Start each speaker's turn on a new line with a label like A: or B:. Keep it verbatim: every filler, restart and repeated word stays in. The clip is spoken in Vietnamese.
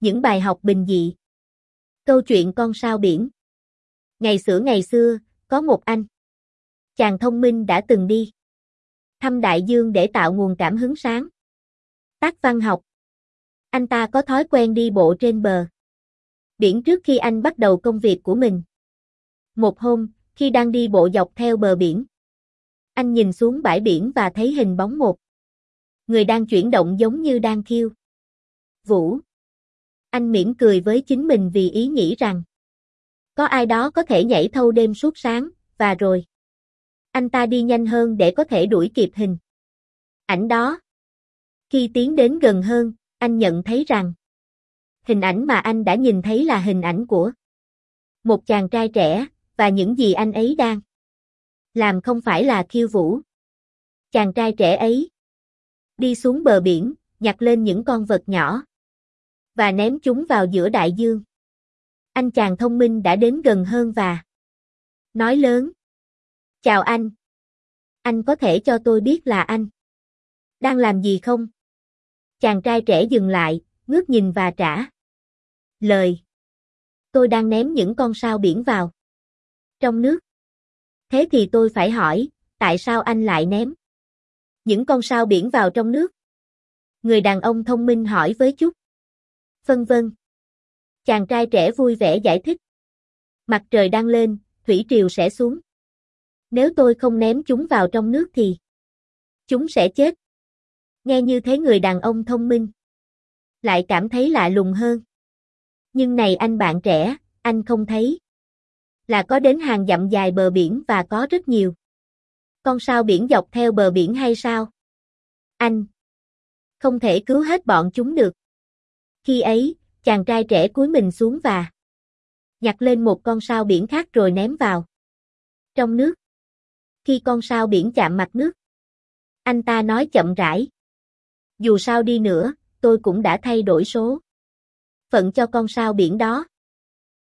A: Những bài học bình dị. Câu chuyện con sao biển. Ngày xửa ngày xưa, có một anh chàng thông minh đã từng đi thăm đại dương để tạo nguồn cảm hứng sáng tác văn học. Anh ta có thói quen đi bộ trên bờ biển trước khi anh bắt đầu công việc của mình. Một hôm, khi đang đi bộ dọc theo bờ biển, anh nhìn xuống bãi biển và thấy hình bóng một người đang chuyển động giống như đang khiêu vũ. Anh mỉm cười với chính mình vì ý nghĩ rằng có ai đó có thể nhảy thâu đêm suốt sáng, và rồi anh ta đi nhanh hơn để có thể đuổi kịp hình ảnh đó. Khi tiến đến gần hơn, anh nhận thấy rằng hình ảnh mà anh đã nhìn thấy là hình ảnh của một chàng trai trẻ, và những gì anh ấy đang làm không phải là khiêu vũ. Chàng trai trẻ ấy đi xuống bờ biển, nhặt lên những con vật nhỏ và ném chúng vào giữa đại dương. Anh chàng thông minh đã đến gần hơn và nói lớn: "Chào anh. Anh có thể cho tôi biết là anh đang làm gì không?" Chàng trai trẻ dừng lại, ngước nhìn và trả lời: "Tôi đang ném những con sao biển vào trong nước." "Thế thì tôi phải hỏi, tại sao anh lại ném những con sao biển vào trong nước?" Người đàn ông thông minh hỏi với chút phân vân. Chàng trai trẻ vui vẻ giải thích: "Mặt trời đang lên, thủy triều sẽ xuống. Nếu tôi không ném chúng vào trong nước thì chúng sẽ chết." Nghe như thế người đàn ông thông minh lại cảm thấy lạ lùng hơn. "Nhưng này anh bạn trẻ, anh không thấy là có đến hàng dặm dài bờ biển và có rất nhiều con sao biển dọc theo bờ biển hay sao? Anh không thể cứu hết bọn chúng được." Khi ấy, chàng trai trẻ cúi mình xuống và nhặt lên một con sao biển khác rồi ném vào trong nước. Khi con sao biển chạm mặt nước, anh ta nói chậm rãi: "Dù sao đi nữa, tôi cũng đã thay đổi số phận cho con sao biển đó.